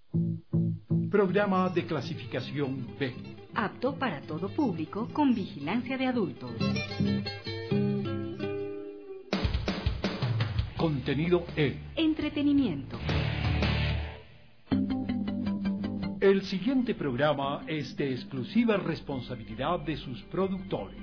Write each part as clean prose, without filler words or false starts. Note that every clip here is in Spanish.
Programa de clasificación B. Apto para todo público con vigilancia de adultos. Contenido E. Entretenimiento. El siguiente programa es de exclusiva responsabilidad de sus productores.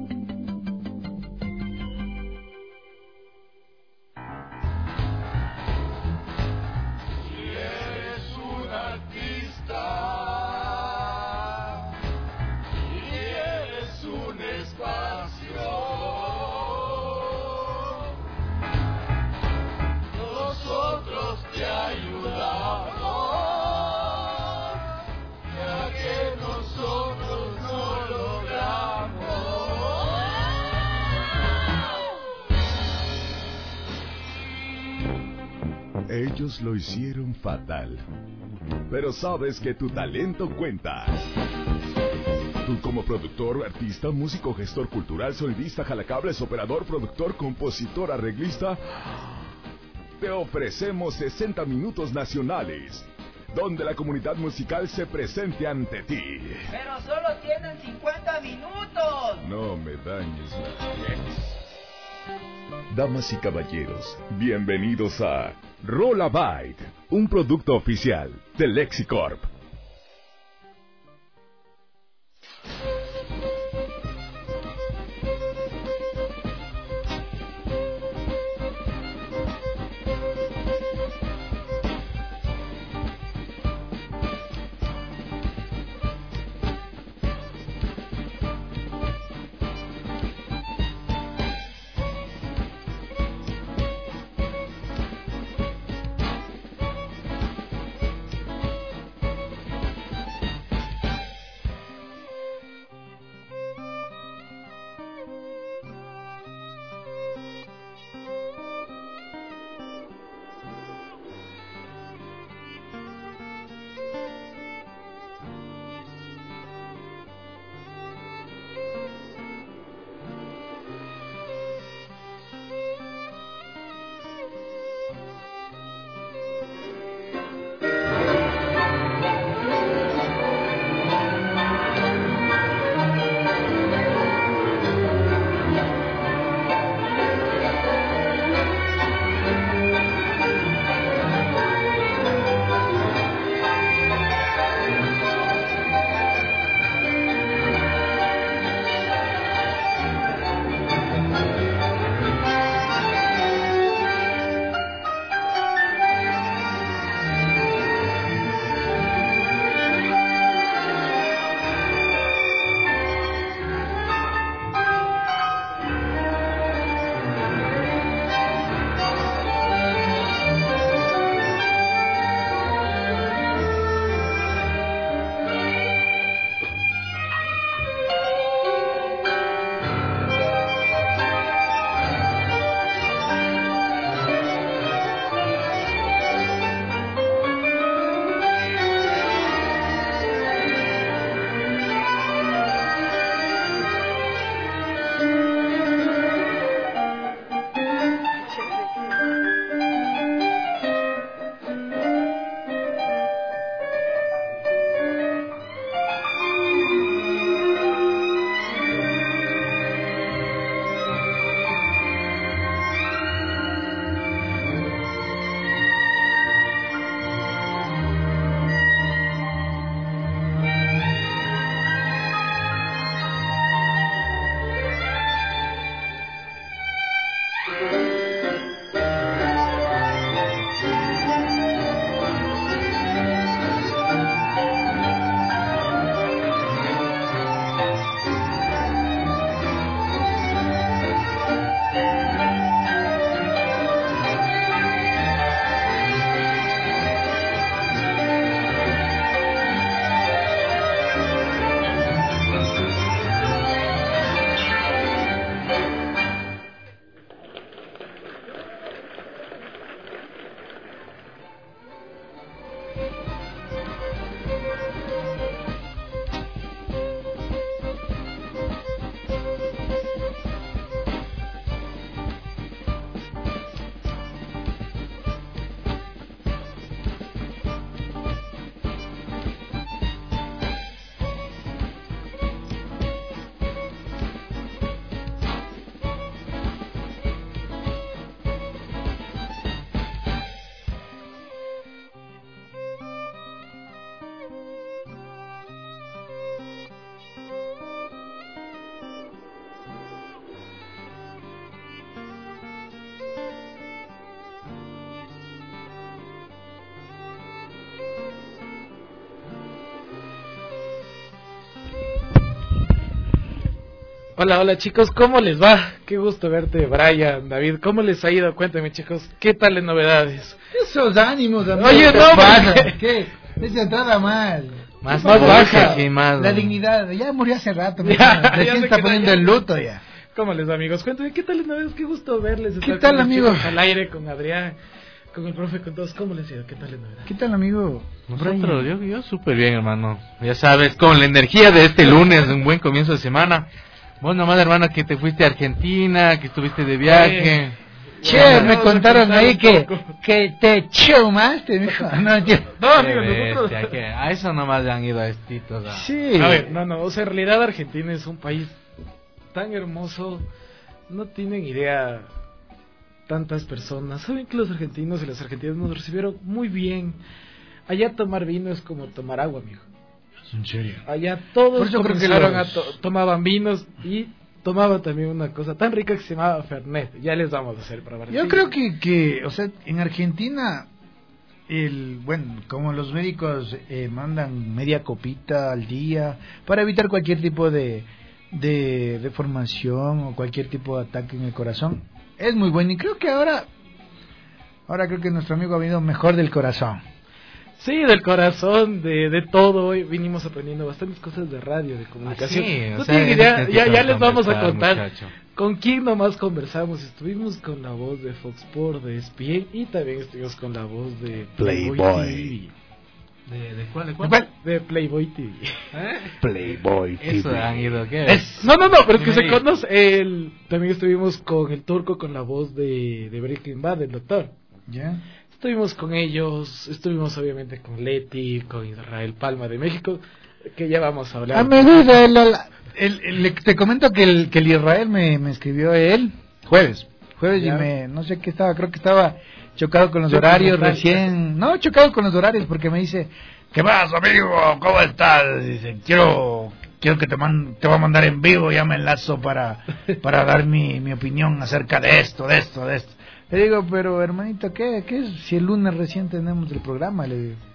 Ellos lo hicieron fatal, pero sabes que tu talento cuenta. Tú como productor, artista, músico, gestor cultural, sonidista, jalacables, operador, productor, compositor, arreglista, te ofrecemos 60 minutos nacionales, donde la comunidad musical se presente ante ti. ¡Pero solo tienen 50 minutos! No me dañes las pies. Damas y caballeros, bienvenidos a Rollabyte, un producto oficial de Lexicorp. Hola, hola chicos, ¿cómo les va? Qué gusto verte, Brian, David, ¿cómo les ha ido? Cuéntame chicos, ¿qué tal las novedades? Esos ánimos, amigo. Oye, ¿qué no, pasa? porque- ¿Qué? Esa entrada mal. Más baja. sí, más. La dignidad, ya murió hace rato. Ya Recién se está quedó poniendo ya. el luto ya. ¿Cómo les va, amigos? Cuéntame, ¿qué tal las novedades? Qué gusto verles. ¿Qué estar tal, con los amigo? chicos al aire, con Adrián, con el profe, con todos. ¿Cómo les ha ido? ¿Qué tal las novedades? ¿Qué tal, amigo? Nosotros, yo súper bien, hermano. Ya sabes, con la energía de este lunes, un buen comienzo de semana. Vos nomás, hermano, que te fuiste a Argentina, que estuviste de viaje. Che, Bueno, me vamos a contaron contar ahí un que, poco. que te chumaste, mijo. No, entiendo. No, Qué amigo, nosotros... bestia, que a eso nomás le han ido a estitos. Sí. A ver, no, o sea, en realidad Argentina es un país tan hermoso, no tienen idea tantas personas. Saben que los argentinos y las argentinas nos recibieron muy bien. Allá tomar vino es como tomar agua, amigo. En serio. Allá Por todos eso creo que comenzaron los- tomaban vinos y tomaban también una cosa tan rica que se llamaba Fernet. Ya les vamos a hacer probar. Yo creo que, o sea, en Argentina, bueno, como los médicos mandan media copita al día para evitar cualquier tipo de deformación o cualquier tipo de ataque en el corazón, es muy bueno. Y creo que ahora creo que nuestro amigo ha venido mejor del corazón. Sí, del corazón, de todo. Hoy vinimos aprendiendo bastantes cosas de radio, de comunicación. Sí, No o sea, tienen idea, es que ya vamos les vamos a conversar, contar muchacho. con quién nomás conversamos. Estuvimos con la voz de Fox Sports, de ESPN, y también estuvimos con la voz de Playboy. ¿De cuál? ¿Cuál? TV, de Playboy TV. Playboy Eso han ido, ¿qué? No, pero es que se Sí. conoce. También estuvimos con el turco, con la voz de Breaking Bad, del doctor. ¿Ya? Estuvimos con ellos, estuvimos obviamente con Leti, con Israel Palma de México, que ya vamos a hablar. A medida, te comento que el Israel me escribió él jueves Ya. y no sé qué estaba, creo que estaba chocado con los Sí, horarios como tal. recién, no, chocado con los horarios porque me dice, ¿qué más, amigo? ¿Cómo estás? Dice, quiero que te voy a mandar en vivo, ya me enlazo para dar mi opinión acerca de esto. Le digo, pero hermanito, ¿qué es? Si el lunes recién tenemos el programa, le digo.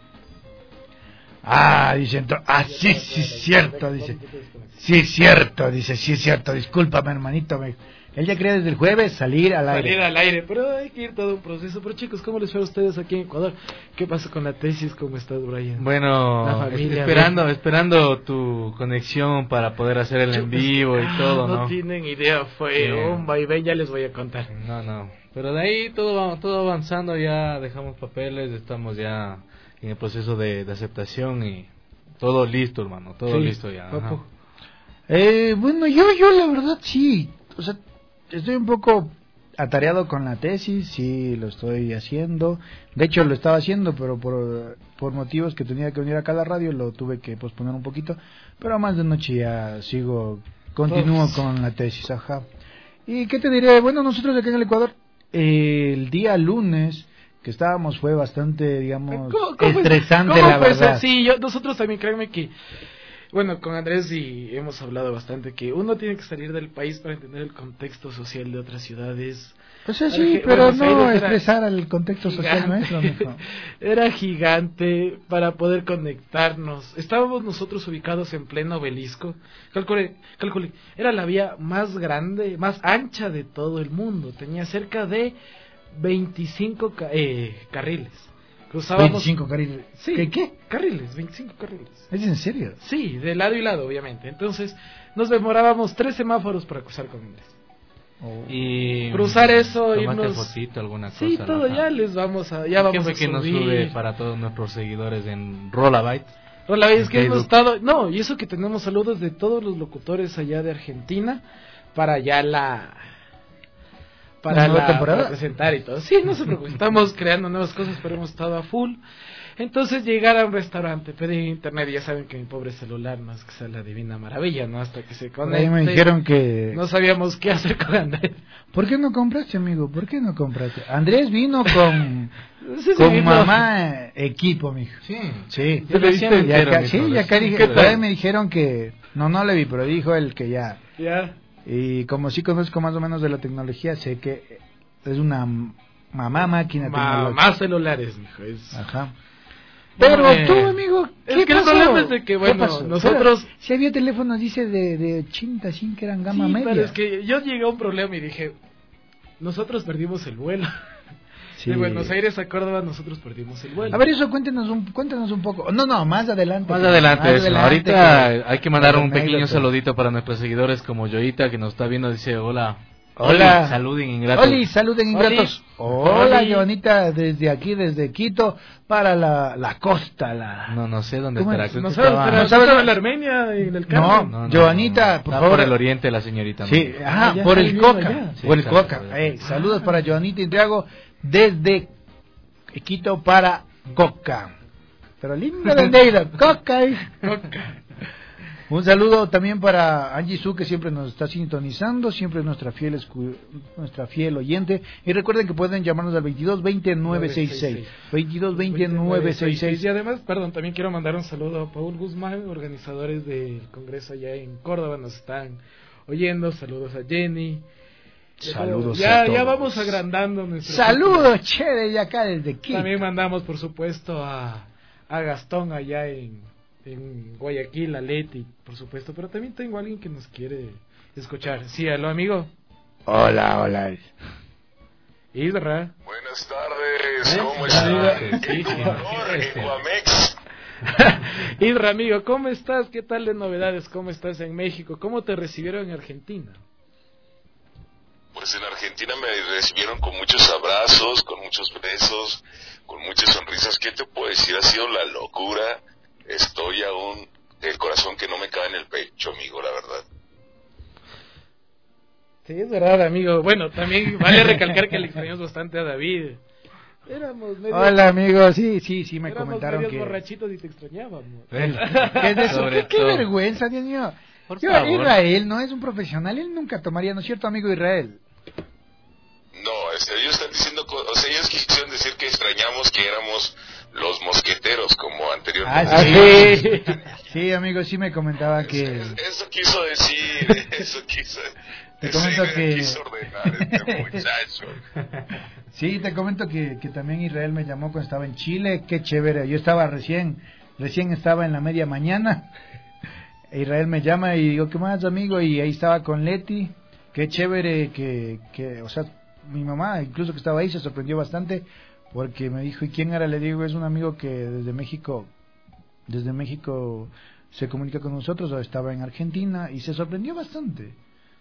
Dice, sí, cierto, dice. Sí, cierto, discúlpame, hermanito. Él ya quería desde el jueves salir al aire. Pero hay que ir todo un proceso. Pero chicos, ¿cómo les fue a ustedes aquí en Ecuador? ¿Qué pasa con la tesis? ¿Cómo estás, Brian? La Bueno, familia, esperando tu conexión para poder hacer el en vivo y todo, ¿no? No tienen idea, fue Sí. un vaivén, ya les voy a contar. No. Pero de ahí todo avanzando, ya dejamos papeles, estamos ya en el proceso de aceptación y todo listo, hermano, todo Sí, listo ya. ajá. papu. Bueno, yo la verdad sí, o sea, estoy un poco atareado con la tesis, sí, lo estoy haciendo. De hecho, lo estaba haciendo, pero por motivos que tenía que venir acá a la radio, lo tuve que posponer un poquito. Pero más de noche ya continúo con la tesis, ajá. ¿Y qué te diré? Bueno, nosotros acá en el Ecuador, el día lunes que estábamos fue bastante, digamos, estresante, la verdad. Sí, nosotros también, créanme que, bueno, con Andrés y hemos hablado bastante que uno tiene que salir del país para entender el contexto social de otras ciudades. O sea, sí, Bueno, pero Buenos no Aires era expresar al contexto social nuestro, mijo. Era gigante para poder conectarnos. Estábamos nosotros ubicados en pleno obelisco. Calcule, era la vía más grande, más ancha de todo el mundo. Tenía cerca de 25 carriles. Cruzábamos 25 carriles. Sí, ¿Qué? carriles, 25 carriles. ¿Es en serio? Sí, de lado y lado, obviamente. Entonces, nos demorábamos 3 semáforos para cruzar con Andrés. Y Cruzar eso, tomaste irnos... fotito, alguna cosa. Sí, todo, ¿no? ya les vamos a... Ya ¿Qué vamos fue a que nos subir. sube para todos nuestros seguidores en Rollabyte? Hola, es en que hemos Facebook? estado... No, y eso que tenemos saludos de todos los locutores allá de Argentina para ya ¿La nueva temporada? para presentar y todo. Sí, no se preocupen, estamos creando nuevas cosas, pero hemos estado a full. Entonces llegar a un restaurante, pedir internet, ya saben que mi pobre celular no es que sea la divina maravilla, ¿no? Hasta que se Ahí conecte. me dijeron que... No sabíamos qué hacer con Andrés. ¿Por qué no compraste, amigo? ¿Por qué no compraste? Andrés vino con Sí, con sí, mamá equipo, mijo. Sí. Sí. Yo le viste Y entero, acá, mijo, sí, y acá ¿qué dije, tal? me dijeron que... No le vi, pero dijo él que ya... Ya. Y como sí conozco más o menos de la tecnología, sé que es una mamá máquina tecnológica. Más celulares, mijo. Es... Ajá. Pero Hombre, tú, amigo, ¿qué es que pasó? el problema es de que, ¿Qué bueno, pasó? nosotros... Pero, si había teléfonos, dice, de 80, sin que eran gama Sí, media. pero es que yo llegué a un problema y dije, nosotros perdimos el vuelo. Sí. De Buenos Aires a Córdoba nosotros perdimos el vuelo. A ver, eso cuéntanos un poco. No, más adelante. Más adelante, eso. Ahorita que- hay que mandar un anécdota. pequeño saludito para nuestros seguidores como Yoita, que nos está viendo, dice hola. Hola. Saluden, ingratos. Oli, saluden ingratos. Hola, Oli. Joanita, desde aquí, desde Quito, para la costa. No sé dónde ¿Cómo estará. es? Creo No que sabes, estaba- pero no no sabes- estaba en la Armenia, en el Carmen. No, Joanita, por está favor. por el oriente la señorita. ¿no? Sí, Ah, ya por está el viviendo Coca. allá. Sí, Por el está Coca. por allá. Saludos para Joanita Indriago, desde Quito para Coca. Pero linda bandera, Coca. Coca. Un saludo también para Angie Su, que siempre nos está sintonizando, siempre nuestra fiel oyente. Y recuerden que pueden llamarnos al 2220-966. 2220-966. Y además, perdón, también quiero mandar un saludo a Paul Guzmán, organizadores del Congreso allá en Córdoba, nos están oyendo. Saludos a Jenny. Saludos ya, a todos. Ya vamos agrandando nuestro... Saludos, chévere, de acá desde Quito. También mandamos, por supuesto, a Gastón allá en Guayaquil, a Leti, por supuesto. Pero también tengo a alguien que nos quiere escuchar. Sí, aló, amigo. Hola. Isra. Buenas tardes, ¿cómo Sí, están? sí, sí. Guamex. Isra, amigo, ¿cómo estás? ¿Qué tal de novedades? ¿Cómo estás en México? ¿Cómo te recibieron en Argentina? Pues en Argentina me recibieron con muchos abrazos, con muchos besos, con muchas sonrisas. ¿Qué te puedo decir? Ha sido la locura. Estoy aún, el corazón que no me cabe en el pecho, amigo, la verdad. Sí, es verdad, amigo. Bueno, también vale recalcar que le extrañamos bastante a David. Éramos medio... Hola, amigo. Sí, me éramos comentaron medios que... borrachitos y te extrañábamos. ¿Qué es eso? Sobre ¿Qué todo. vergüenza, Dios mío. Por Yo, favor. Israel no es un profesional, él nunca tomaría, ¿no es cierto, amigo Israel? No, ellos están diciendo, ellos quisieron decir que extrañamos que éramos los mosqueteros como anteriormente. Sí, amigo, sí me comentaba que... Eso quiso decir, Te comento que... quiso ordenar este muchacho. Sí, te comento que también Israel me llamó cuando estaba en Chile, qué chévere, yo estaba recién estaba en la media mañana, Israel me llama y digo, ¿qué más, amigo? Y ahí estaba con Leti, qué chévere que o sea, mi mamá incluso que estaba ahí se sorprendió bastante porque me dijo, ¿y quién era? Le digo, es un amigo que desde México se comunica con nosotros, o estaba en Argentina, y se sorprendió bastante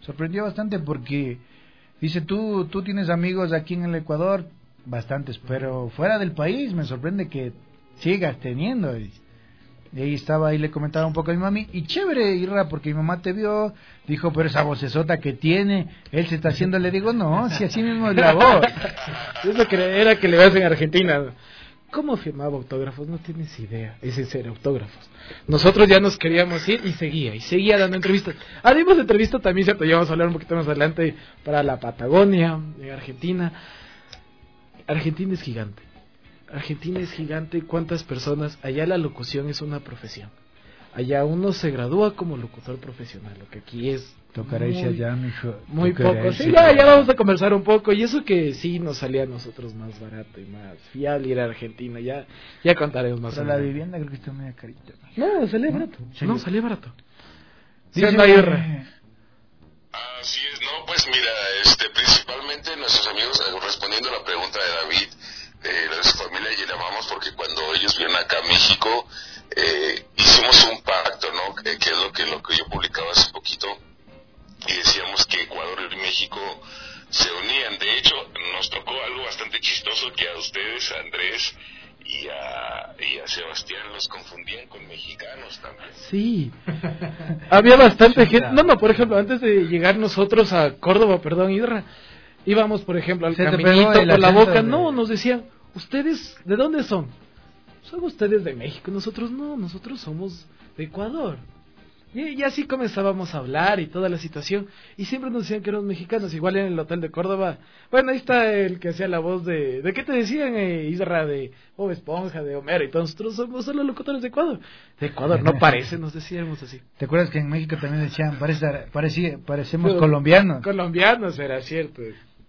porque dice, tú tienes amigos aquí en el Ecuador, bastantes, pero fuera del país me sorprende que sigas teniendo. Y ahí estaba, ahí le comentaba un poco a mi mami, y chévere, Irra, porque mi mamá te vio, dijo, pero esa vocesota que tiene, él se está haciendo, le digo, no, si así mismo es la voz. Es lo que era que le vas en Argentina. ¿Cómo firmaba autógrafos? No tienes idea. Es en serio, autógrafos. Nosotros ya nos queríamos ir y seguía dando entrevistas. Dimos entrevista también, cierto, ya vamos a hablar un poquito más adelante para la Patagonia, en Argentina. Argentina es gigante. ¿Cuántas personas? Allá la locución es una profesión. Allá uno se gradúa como locutor profesional, lo que aquí es Tocará irse allá, mijo. muy Tocará poco. irse Sí, allá. ya vamos a conversar un poco. Y eso que sí nos salía a nosotros más barato y más fiable ir a Argentina. Ya contaremos más. Pero la adelante. vivienda creo que está media carita. No, salía barato. ¿Sí? No, salía barato. Dice, Sí, no hay Irra. Así es, no, pues mira, principalmente nuestros amigos, respondiendo a la pregunta de David, de su familia, y llamamos porque cuando ellos vinieron acá a México, hicimos un pacto, ¿no? Que es lo que yo publicaba hace poquito, y decíamos que Ecuador y México se unían. De hecho, nos tocó algo bastante chistoso, que a ustedes, a Andrés y a Sebastián, los confundían con mexicanos también. Sí. Había bastante gente. No, por ejemplo, antes de llegar nosotros a Córdoba, Irra, íbamos, por ejemplo, al Se te caminito pegó el por la acento boca. de- No, nos decían, ¿ustedes de dónde son? Son ustedes de México. Nosotros no, nosotros somos de Ecuador. Y así comenzábamos a hablar y toda la situación. Y siempre nos decían que éramos mexicanos. Igual en el hotel de Córdoba. Bueno, ahí está el que hacía la voz de... ¿De qué te decían, Isra? De Bob Esponja, de Homero. Y todos nosotros somos solo locutores de Ecuador. De Ecuador, no parece, nos decíamos así. ¿Te acuerdas que en México también decían, parecemos Pero- colombianos? Colombianos, era cierto.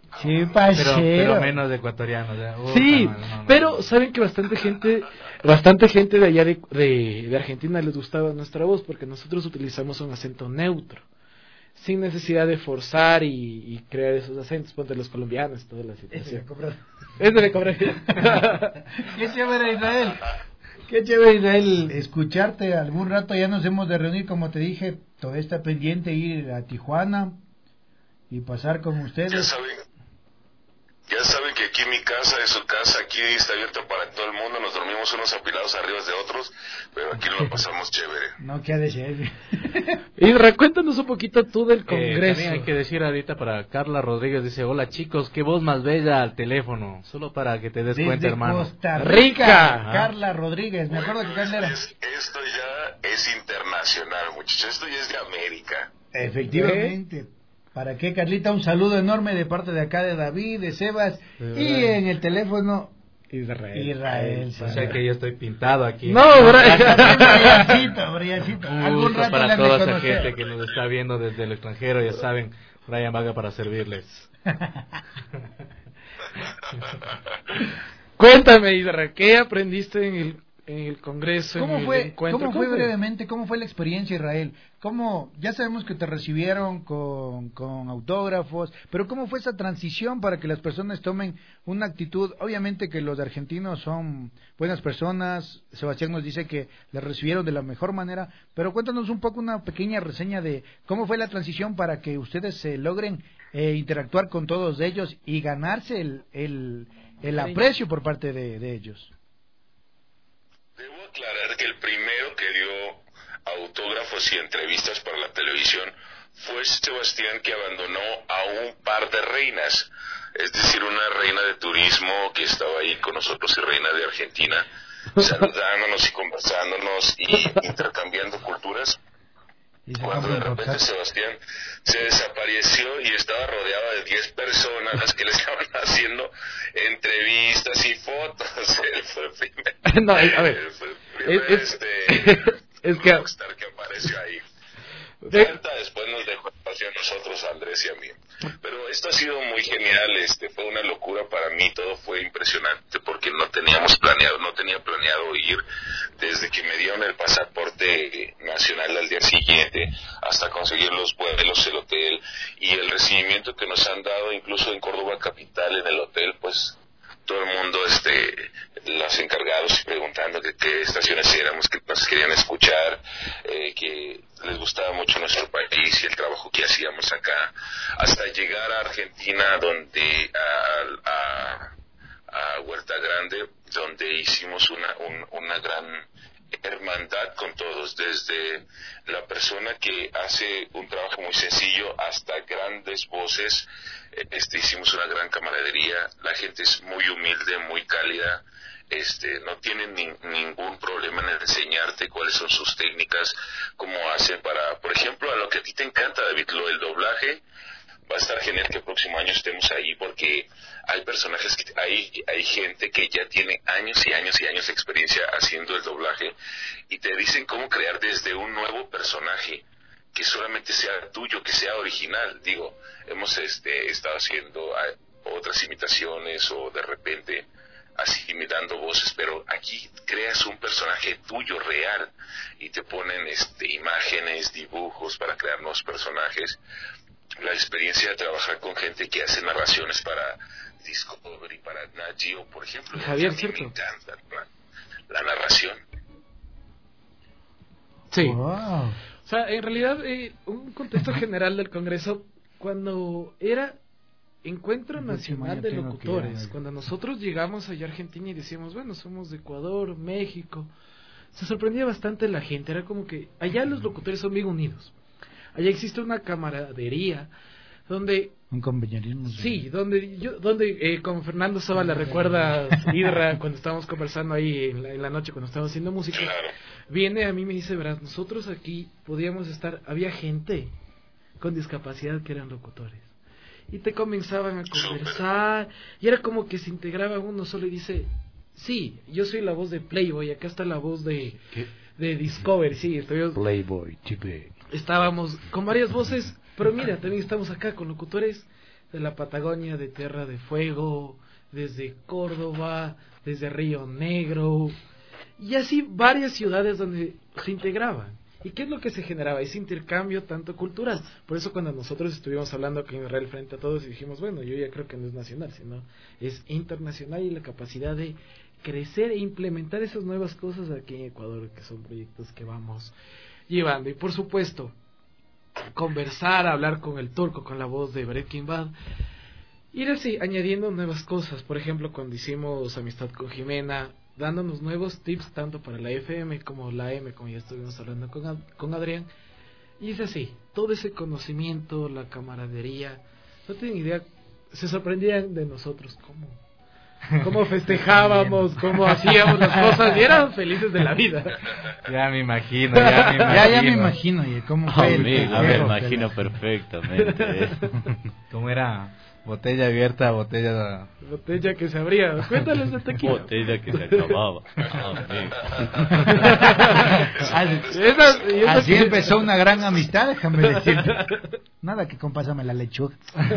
Sí, parcero. Pero menos de ecuatorianos. Sí, pero saben que bastante gente de allá de Argentina les gustaba nuestra voz porque nosotros utilizamos un acento neutro, sin necesidad de forzar y crear esos acentos, ponte los colombianos, toda la situación. Ese le cobré. Qué chévere, Israel. Qué chévere, Israel, escucharte. Algún rato ya nos hemos de reunir, como te dije, todavía está pendiente ir a Tijuana y pasar con ustedes. Ya saben que aquí mi casa es su casa, aquí está abierto para todo el mundo, nos dormimos unos apilados arriba de otros, pero aquí lo pasamos chévere. No, ¿qué ha de ser? Isra, cuéntanos un poquito tú del Congreso. También hay que decir ahorita para Carla Rodríguez, dice, hola chicos, qué voz más bella al teléfono, solo para que te des cuenta, hermano. Costa Rica, Carla Rodríguez, me acuerdo que Carla era... Esto ya es internacional, muchachos, esto ya es de América. Efectivamente. ¿Para qué, Carlita? Un saludo enorme de parte de acá de David, de Sebas, y en el teléfono Israel. O sea que yo estoy pintado aquí. No, Briancito. Un gusto para toda esa gente que nos está viendo desde el extranjero, ya saben, Brian Vaga para servirles. Cuéntame, Israel, ¿qué aprendiste en el Congreso? ¿Cómo fue brevemente, cómo fue la experiencia, Israel? Ya sabemos que te recibieron con autógrafos, pero cómo fue esa transición para que las personas tomen una actitud? Obviamente que los argentinos son buenas personas, Sebastián nos dice que les recibieron de la mejor manera, pero cuéntanos un poco, una pequeña reseña de cómo fue la transición para que ustedes se logren interactuar con todos ellos y ganarse el aprecio por parte de ellos. Debo aclarar que el primero que dio autógrafos y entrevistas para la televisión fue Sebastián, que abandonó a un par de reinas, es decir, una reina de turismo que estaba ahí con nosotros y reina de Argentina, saludándonos y conversándonos y intercambiando culturas. Cuando de repente Sebastián se desapareció y estaba rodeado de 10 personas que le estaban haciendo entrevistas y fotos. Él fue el primer, no, a ver, él fue el primer es que rockstar que apareció ahí. Fanta después nos dejó espacio a nosotros, a Andrés y a mí. Pero esto ha sido muy genial, fue una locura para mí, todo fue impresionante porque no tenía planeado ir desde que me dieron el pasaporte nacional al día siguiente hasta conseguir los vuelos, el hotel y el recibimiento que nos han dado incluso en Córdoba capital, en el hotel, pues todo el mundo, los encargados preguntando de qué estaciones éramos, que nos querían escuchar, que les gustaba mucho nuestro país y el trabajo que hacíamos acá, hasta llegar a Argentina, donde a Huerta Grande, donde hicimos una gran hermandad con todos, desde la persona que hace un trabajo muy sencillo hasta grandes voces. Hicimos una gran camaradería, la gente es muy humilde, muy cálida, no tienen ningún problema en enseñarte cuáles son sus técnicas, cómo hacen para, por ejemplo, a lo que a ti te encanta, David, el doblaje. Va a estar genial que el próximo año estemos ahí porque hay personajes, hay gente que ya tiene años y años y años de experiencia haciendo el doblaje y te dicen cómo crear desde un nuevo personaje que solamente sea tuyo, que sea original. Digo, hemos estado haciendo otras imitaciones o de repente así imitando voces, pero aquí creas un personaje tuyo real y te ponen imágenes, dibujos para crear nuevos personajes. La experiencia de trabajar con gente que hace narraciones para Discovery, para Nat Geo, por ejemplo, Javier, me encanta la narración. Sí. Wow. O sea, en realidad, un contexto general del Congreso, cuando era Encuentro Nacional de Locutores, cuando nosotros llegamos allá a Argentina y decíamos, bueno, somos de Ecuador, México, se sorprendía bastante la gente, era como que allá los locutores son bien unidos. Allá existe una camaradería donde un compañerismo. Sí, donde con Fernando Saba le recuerdas, Irra, cuando estábamos conversando ahí en la noche, cuando estábamos haciendo música, viene a mí y me dice, verás, nosotros aquí podíamos estar, había gente con discapacidad que eran locutores y te comenzaban a conversar y era como que se integraba uno solo y dice, sí, yo soy la voz de Playboy, acá está la voz de Discovery, sí, Playboy TV. Estábamos con varias voces, pero mira, también estamos acá con locutores de la Patagonia, de Tierra de Fuego, desde Córdoba, desde Río Negro, y así varias ciudades donde se integraban. ¿Y qué es lo que se generaba? Ese intercambio tanto cultural. Por eso cuando nosotros estuvimos hablando aquí en Israel frente a todos y dijimos, bueno, yo ya creo que no es nacional, sino es internacional, y la capacidad de crecer e implementar esas nuevas cosas aquí en Ecuador, que son proyectos que vamos llevando. Y por supuesto, conversar, hablar con el turco, con la voz de Breaking Bad, ir así, añadiendo nuevas cosas. Por ejemplo, cuando hicimos Amistad con Jimena, dándonos nuevos tips tanto para la FM como la M, como ya estuvimos hablando con Adrián. Y es así, todo ese conocimiento, la camaradería, no tienen idea, se sorprendían de nosotros cómo festejábamos, cómo hacíamos las cosas, y eran felices de la vida. Ya me imagino, ya me imagino, y cómo fue me imagino perfectamente. ¿Cómo era? Botella abierta, botella que se abría. Cuéntales de tequila. Botella que se acababa. Así empezó una gran amistad, déjame decirte. Nada que compásame la lechuga.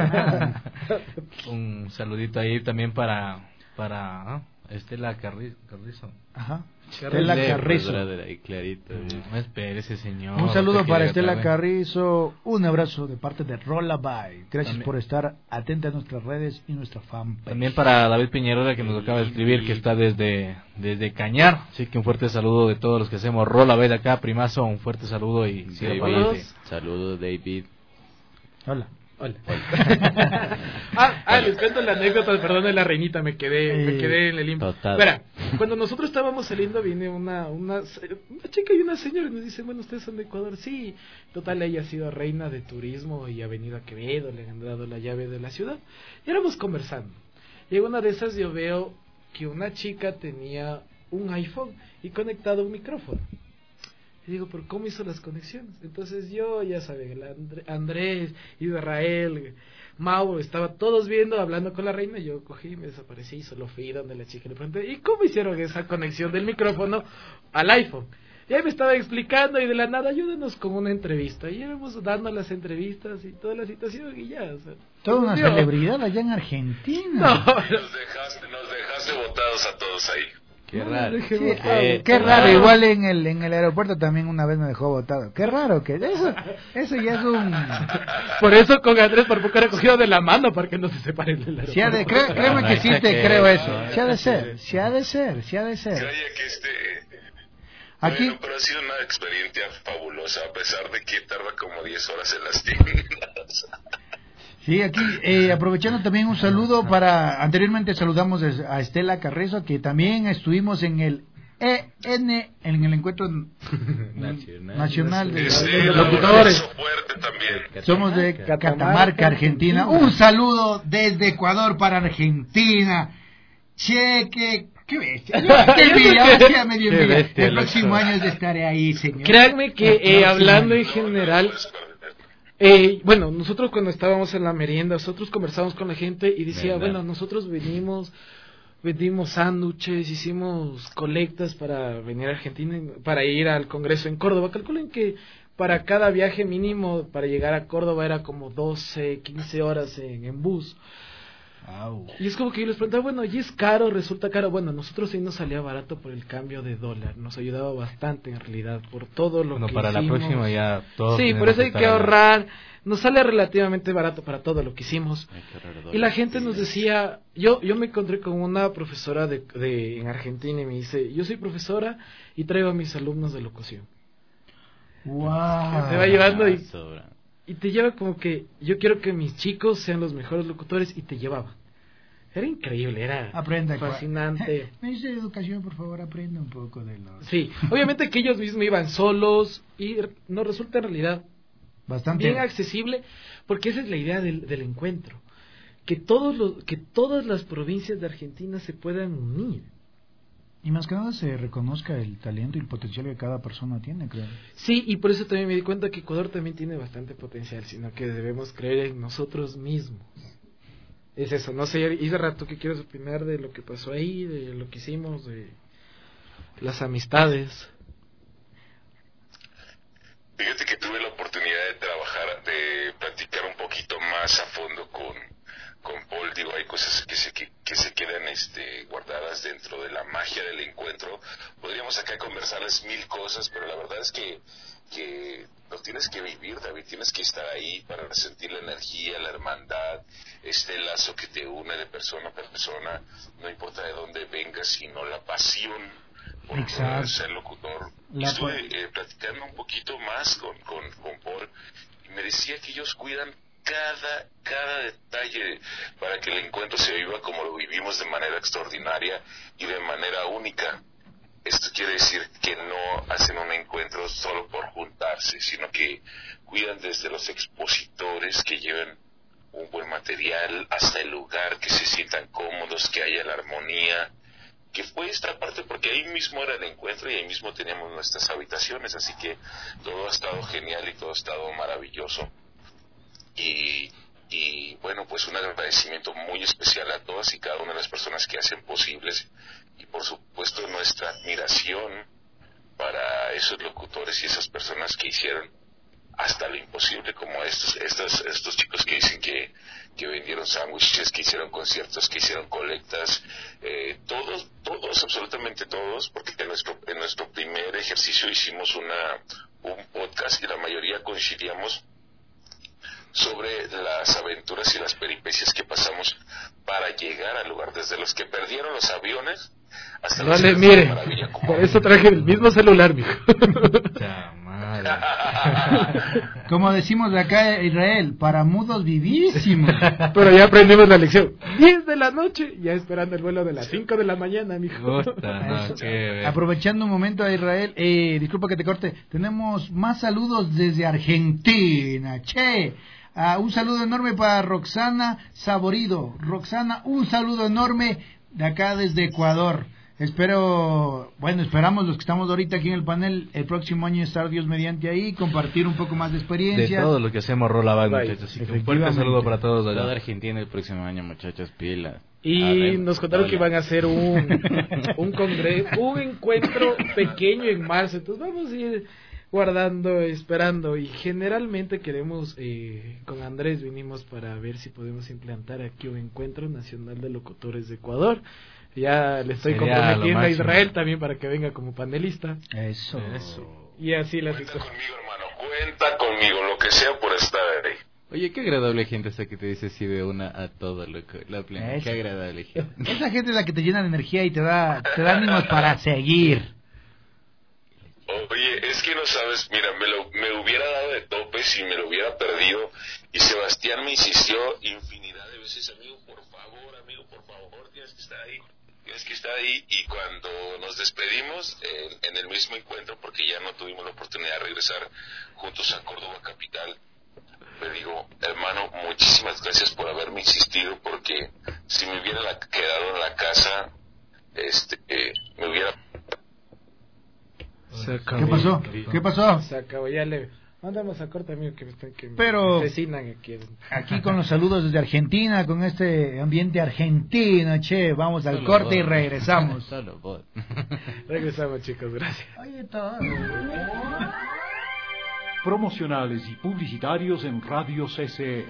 Un saludito ahí también para Estela Carrizo. Ajá. Estela Carrizo. No espérese, señor. Un saludo para Estela Carrizo. Un abrazo de parte de Rollabye. Gracias por estar atenta a nuestras redes y nuestra fanpage. También para David Piñerola, que nos acaba de escribir, que está desde Cañar. Así que un fuerte saludo de todos los que hacemos Rollabye de acá. Primazo, un fuerte saludo y saludos, David. Hola. Les cuento la anécdota, perdón, de la reinita, me quedé en el limbo. Espera, cuando nosotros estábamos saliendo, viene una chica y una señora y nos dice, bueno, ¿ustedes son de Ecuador? Sí. Total, ella ha sido reina de turismo y ha venido a Quevedo, le han dado la llave de la ciudad. Y éramos conversando. Y en una de esas yo veo que una chica tenía un iPhone y conectado un micrófono. Y digo, ¿pero cómo hizo las conexiones? Entonces yo, ya saben, Andrés, Israel, Mauro, estaba todos viendo, hablando con la reina, y yo cogí y me desaparecí, y solo fui donde la chica le pregunté, ¿y cómo hicieron esa conexión del micrófono al iPhone? Y ahí me estaba explicando, y de la nada, ayúdanos con una entrevista. Y íbamos dando las entrevistas y toda la situación, y ya, o sea, toda una celebridad allá en Argentina. No. Nos dejaste botados a todos ahí. Qué raro. Qué raro, igual en el aeropuerto también una vez me dejó botado. Qué raro que eso ya es un... Por eso con Andrés por poco recogido de la mano para que no se separen del aeropuerto. Créeme que sí te creo eso. Sí ha de ser. Calla que aquí... Bueno, pero ha sido una experiencia fabulosa, a pesar de que tarda como 10 horas en las tiendas. Sí, aquí aprovechando también un saludo anteriormente saludamos a Estela Carrizo, que también estuvimos en el en el encuentro nacional de locutores. Somos de Catamarca, Argentina. Un saludo desde Ecuador para Argentina. Qué bestia. Qué envidia, me dio envidia. El próximo año estaré ahí, señor. Créanme que hablando en general... bueno, nosotros cuando estábamos en la merienda, nosotros conversamos con la gente y decía, bueno, nosotros vendimos sándwiches, hicimos colectas para venir a Argentina, para ir al Congreso en Córdoba. Calculen que para cada viaje mínimo para llegar a Córdoba era como 12, 15 horas en bus. Wow. Y es como que yo les preguntaba, bueno, ¿y es caro? ¿Resulta caro? Bueno, nosotros sí nos salía barato por el cambio de dólar, nos ayudaba bastante en realidad por todo lo que para hicimos. La próxima ya todo. Sí, por eso hay que ahorrar, nos sale relativamente barato para todo lo que hicimos. Y la gente nos decía, yo me encontré con una profesora en Argentina y me dice, yo soy profesora y traigo a mis alumnos de locución. Wow. Te va llevando y te lleva como que yo quiero que mis chicos sean los mejores locutores y te llevaba. Era increíble, era fascinante. Me dice educación, por favor, aprenda un poco de los... Sí, obviamente que ellos mismos iban solos y nos resulta en realidad bastante bien accesible, porque esa es la idea del encuentro, que todas las provincias de Argentina se puedan unir. Y más que nada se reconozca el talento y el potencial que cada persona tiene, creo. Sí, y por eso también me di cuenta que Ecuador también tiene bastante potencial, sino que debemos creer en nosotros mismos. Es eso, no sé, Isra, ¿tú qué quieres opinar de lo que pasó ahí, de lo que hicimos, de las amistades? Fíjate que tuve la oportunidad de platicar un poquito más a fondo Paul, digo, hay cosas que se quedan guardadas dentro de la magia del encuentro. Podríamos acá conversarles mil cosas, pero la verdad es que lo tienes que vivir, David, tienes que estar ahí para sentir la energía, la hermandad, este lazo que te une de persona a persona, no importa de dónde vengas, sino la pasión por ser locutor. Estuve platicando un poquito más con Paul y me decía que ellos cuidan cada detalle para que el encuentro se viva como lo vivimos, de manera extraordinaria y de manera única. Esto quiere decir que no hacen un encuentro solo por juntarse, sino que cuidan desde los expositores que lleven un buen material hasta el lugar, que se sientan cómodos, que haya la armonía, que fue esta parte porque ahí mismo era el encuentro y ahí mismo teníamos nuestras habitaciones, así que todo ha estado genial y todo ha estado maravilloso. Y bueno, pues un agradecimiento muy especial a todas y cada una de las personas que hacen posibles, y por supuesto nuestra admiración para esos locutores y esas personas que hicieron hasta lo imposible, como estos chicos que dicen que vendieron sándwiches, que hicieron conciertos, que hicieron colectas, todos, absolutamente todos, porque en nuestro primer ejercicio hicimos un podcast y la mayoría coincidíamos sobre las aventuras y las peripecias que pasamos para llegar al lugar, desde los que perdieron los aviones hasta los que mire, por eso traje el mismo celular, mijo. Como decimos de acá, Israel, para mudos vivísimos. Pero ya aprendimos la lección. 10 de la noche, ya esperando el vuelo de las 5 de la mañana, mijo. Aprovechando un momento a Israel, disculpa que te corte, tenemos más saludos desde Argentina, che. Un saludo enorme para Roxana Saborido. Roxana, un saludo enorme de acá desde Ecuador. Esperamos los que estamos ahorita aquí en el panel, el próximo año estar Dios mediante ahí, compartir un poco más de experiencia. De todo lo que hacemos Rola Band, muchachos. Así que un fuerte saludo para todos allá. Toda Argentina el próximo año, muchachos, pila. Y nos contaron que van a hacer un congreso, un encuentro pequeño en marzo. Entonces vamos a ir guardando, esperando, y generalmente queremos, con Andrés vinimos para ver si podemos implantar aquí un encuentro nacional de locutores de Ecuador. Ya le estoy comprometiendo a Israel también para que venga como panelista. Eso. Y así la situación. Cuenta conmigo, hermano, cuenta conmigo, lo que sea por estar ahí. Oye, qué agradable gente esa que te dice sí de una a todo, loco. La plena, qué agradable gente. Esa gente es la que te llena de energía y te da ánimos para seguir. Oye, es que no sabes, mira, me hubiera dado de tope si me lo hubiera perdido, y Sebastián me insistió infinidad de veces, amigo, por favor, tienes que estar ahí, y cuando nos despedimos en el mismo encuentro, porque ya no tuvimos la oportunidad de regresar juntos a Córdoba capital, le digo, hermano, muchísimas gracias por haberme insistido, porque si me hubiera quedado en la casa, me hubiera... ¿Qué pasó? Se acabó, ya le mandamos a corte, amigo, que pero me asesinan aquí con los saludos desde Argentina, con este ambiente argentino, che, vamos al corte y regresamos. Regresamos, chicos, gracias. Oye, todo. Promocionales y publicitarios en Radio CC.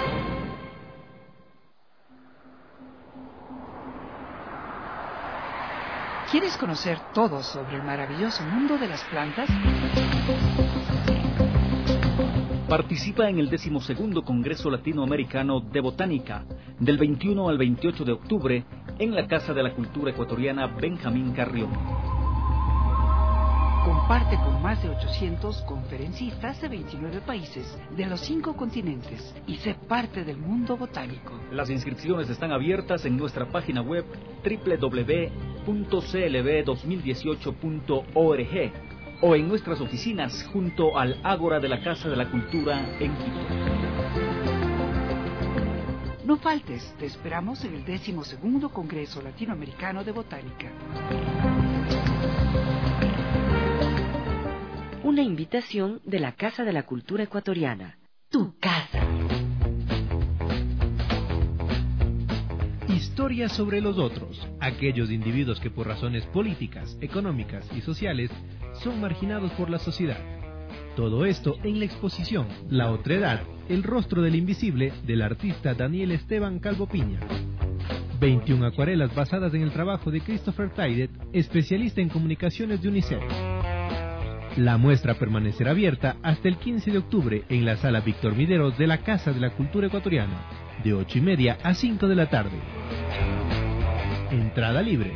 ¿Quieres conocer todo sobre el maravilloso mundo de las plantas? Participa en el 12º Congreso Latinoamericano de Botánica, del 21 al 28 de octubre, en la Casa de la Cultura Ecuatoriana Benjamín Carrión. Comparte con más de 800 conferencistas de 29 países de los 5 continentes y sé parte del mundo botánico. Las inscripciones están abiertas en nuestra página web www.clb2018.org o en nuestras oficinas junto al Ágora de la Casa de la Cultura en Quito. No faltes, te esperamos en el 12º Congreso Latinoamericano de Botánica. Una invitación de la Casa de la Cultura Ecuatoriana. Tu casa. Historias sobre los otros, aquellos individuos que por razones políticas, económicas y sociales son marginados por la sociedad. Todo esto en la exposición La Otredad, el rostro del invisible, del artista Daniel Esteban Calvo Piña. 21 acuarelas basadas en el trabajo de Christopher Taidet, especialista en comunicaciones de UNICEF. La muestra permanecerá abierta hasta el 15 de octubre en la Sala Víctor Mideros de la Casa de la Cultura Ecuatoriana, de 8:30 a 5 de la tarde. Entrada libre.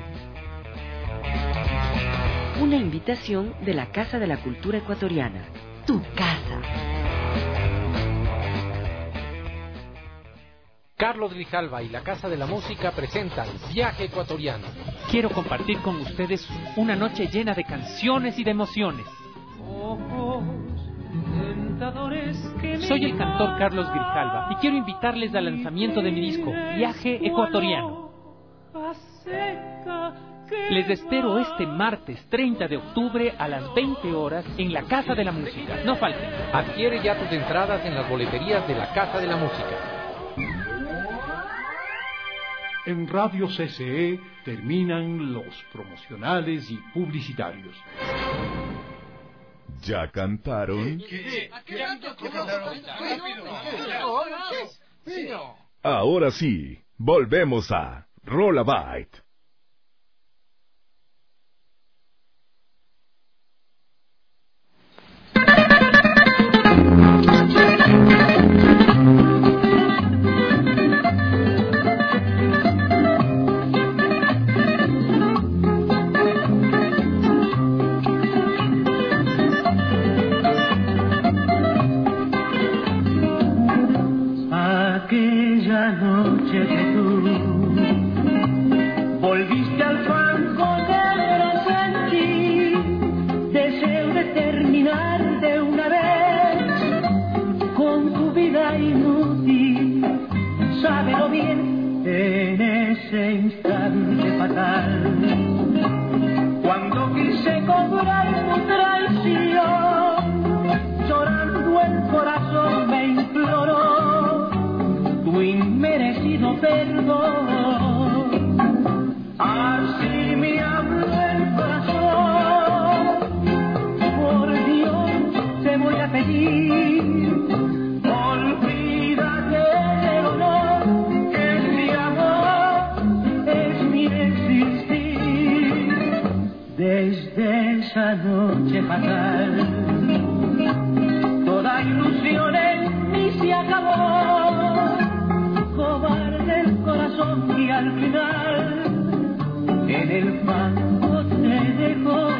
Una invitación de la Casa de la Cultura Ecuatoriana. Tu casa. Carlos Grijalva y la Casa de la Música presentan Viaje Ecuatoriano. Quiero compartir con ustedes una noche llena de canciones y de emociones. Soy el cantor Carlos Grijalva y quiero invitarles al lanzamiento de mi disco Viaje Ecuatoriano. Les espero este martes 30 de octubre a las 20 horas en la Casa de la Música. No falten. Adquiere ya tus entradas en las boleterías de la Casa de la Música. En Radio CCE terminan los promocionales y publicitarios. ¿Ya cantaron? Ahora sí, volvemos a Rollabyte. Aquella noche que tú volviste al fango negro sentí deseo de terminar de una vez con tu vida inútil. Sábelo bien en ese instante fatal, cuando quise cobrar tu traición, llorando el corazón me imploró tu inmerecido perdón. Así me habló el corazón, por Dios te voy a pedir, olvídate del honor que mi amor es mi existir. Desde esa noche fatal, toda ilusión en mí se acabó, cobarde el corazón que al final en el fango te dejó.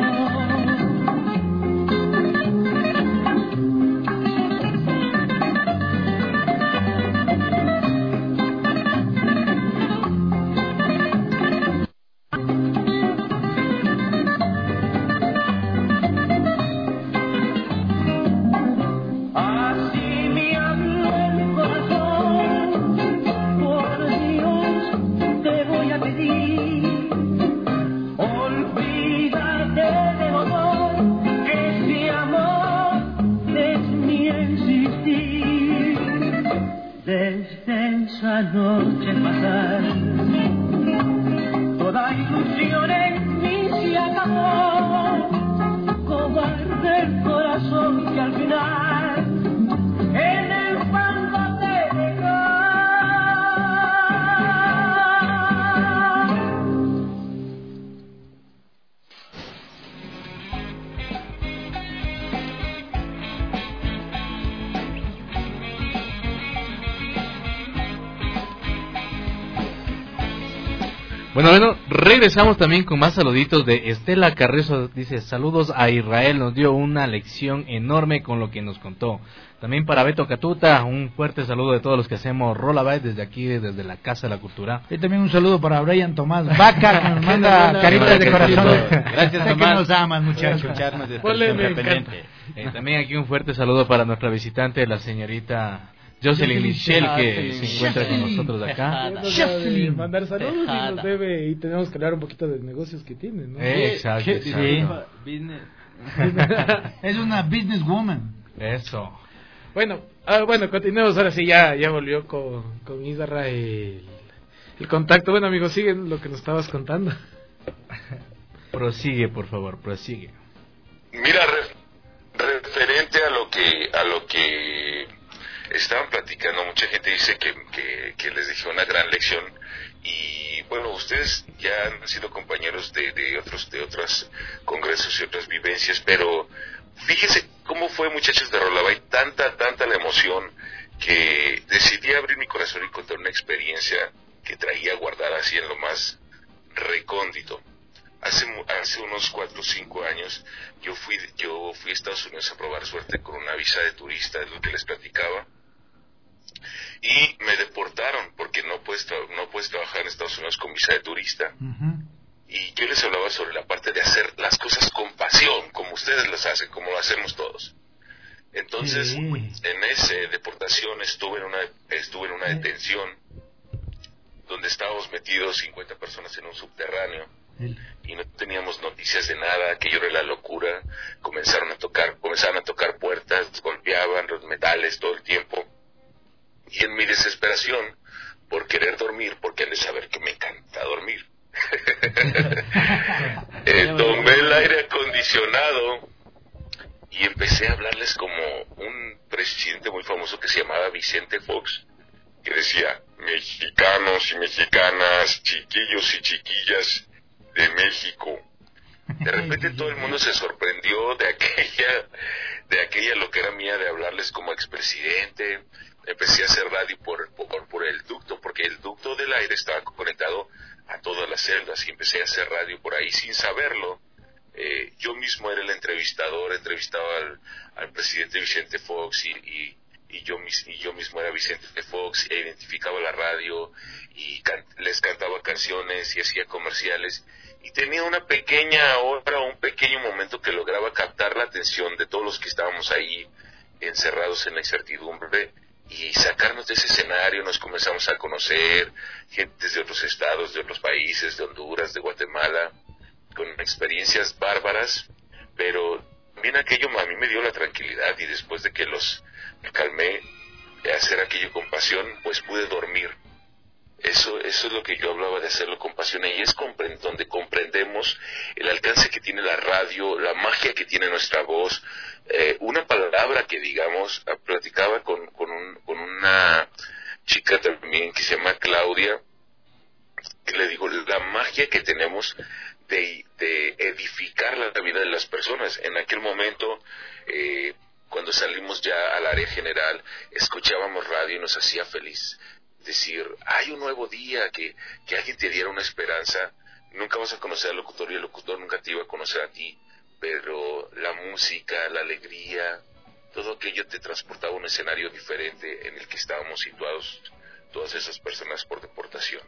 Noche pasar, toda ilusión en mí se acabó, cobarde el corazón que al final en el fango te dejó. Bueno, regresamos también con más saluditos de Estela Carrizo. Dice, saludos a Israel, nos dio una lección enorme con lo que nos contó. También para Beto Catuta, un fuerte saludo de todos los que hacemos Rollabyte desde aquí, desde la Casa de la Cultura. Y también un saludo para Brian Tomás Vaca, que nos manda caritas de corazón. Gracias, Tomás. Que nos amas, muchachos. También aquí un fuerte saludo para nuestra visitante, la señorita Jocelyn Michel, que se encuentra con nosotros acá. Jocelyn. Mandar saludos y nos debe, y tenemos que hablar un poquito de negocios que tiene, ¿no? Exacto. Sí. Es una businesswoman. Eso. Bueno, continuemos. Ahora sí, ya volvió con Isra el contacto. Bueno, amigos, siguen lo que nos estabas contando. Prosigue, por favor, prosigue. Mira, referente lo que estaban platicando, mucha gente dice que les dejé una gran lección. Y bueno, ustedes ya han sido compañeros de otros congresos y otras vivencias, pero fíjense cómo fue, muchachos de Rolabay, tanta la emoción que decidí abrir mi corazón y contar una experiencia que traía guardada así en lo más recóndito. Hace unos 4 o 5 años yo fui a Estados Unidos a probar suerte con una visa de turista, es lo que les platicaba. Y me deportaron porque no puedes trabajar en Estados Unidos con visa de turista. Y yo les hablaba sobre la parte de hacer las cosas con pasión, como ustedes las hacen, como lo hacemos todos. Entonces, en esa deportación estuve en una detención donde estábamos metidos 50 personas en un subterráneo y no teníamos noticias de nada, aquello era la locura. Comenzaron a tocar puertas, golpeaban los metales todo el tiempo. Y en mi desesperación por querer dormir, porque han de saber que me encanta dormir, tomé el aire acondicionado y empecé a hablarles como un presidente muy famoso que se llamaba Vicente Fox, que decía: mexicanos y mexicanas, chiquillos y chiquillas de México. De repente todo el mundo se sorprendió de aquella loquera mía de hablarles como expresidente. Empecé a hacer radio por el ducto, porque el ducto del aire estaba conectado a todas las celdas, y empecé a hacer radio por ahí sin saberlo. Yo mismo era el entrevistador, entrevistaba al presidente Vicente Fox y yo mismo era Vicente Fox, e identificaba la radio y les cantaba canciones y hacía comerciales, y tenía una pequeña hora, un pequeño momento que lograba captar la atención de todos los que estábamos ahí encerrados en la incertidumbre y sacarnos de ese escenario. Nos comenzamos a conocer gentes de otros estados, de otros países, de Honduras, de Guatemala, con experiencias bárbaras, pero también aquello a mí me dio la tranquilidad, y después de que los calmé de hacer aquello con pasión, pues pude dormir. Eso es lo que yo hablaba de hacerlo con pasión, y es donde comprendemos el alcance que tiene la radio, la magia que tiene nuestra voz. Una palabra que, digamos, platicaba con una chica también que se llama Claudia, que le digo, la magia que tenemos de edificar la vida de las personas. En aquel momento, cuando salimos ya al área general, escuchábamos radio y nos hacía feliz decir: hay un nuevo día, que alguien te diera una esperanza. Nunca vas a conocer al locutor y el locutor nunca te iba a conocer a ti, pero la música, la alegría, todo aquello te transportaba a un escenario diferente en el que estábamos situados todas esas personas por deportación.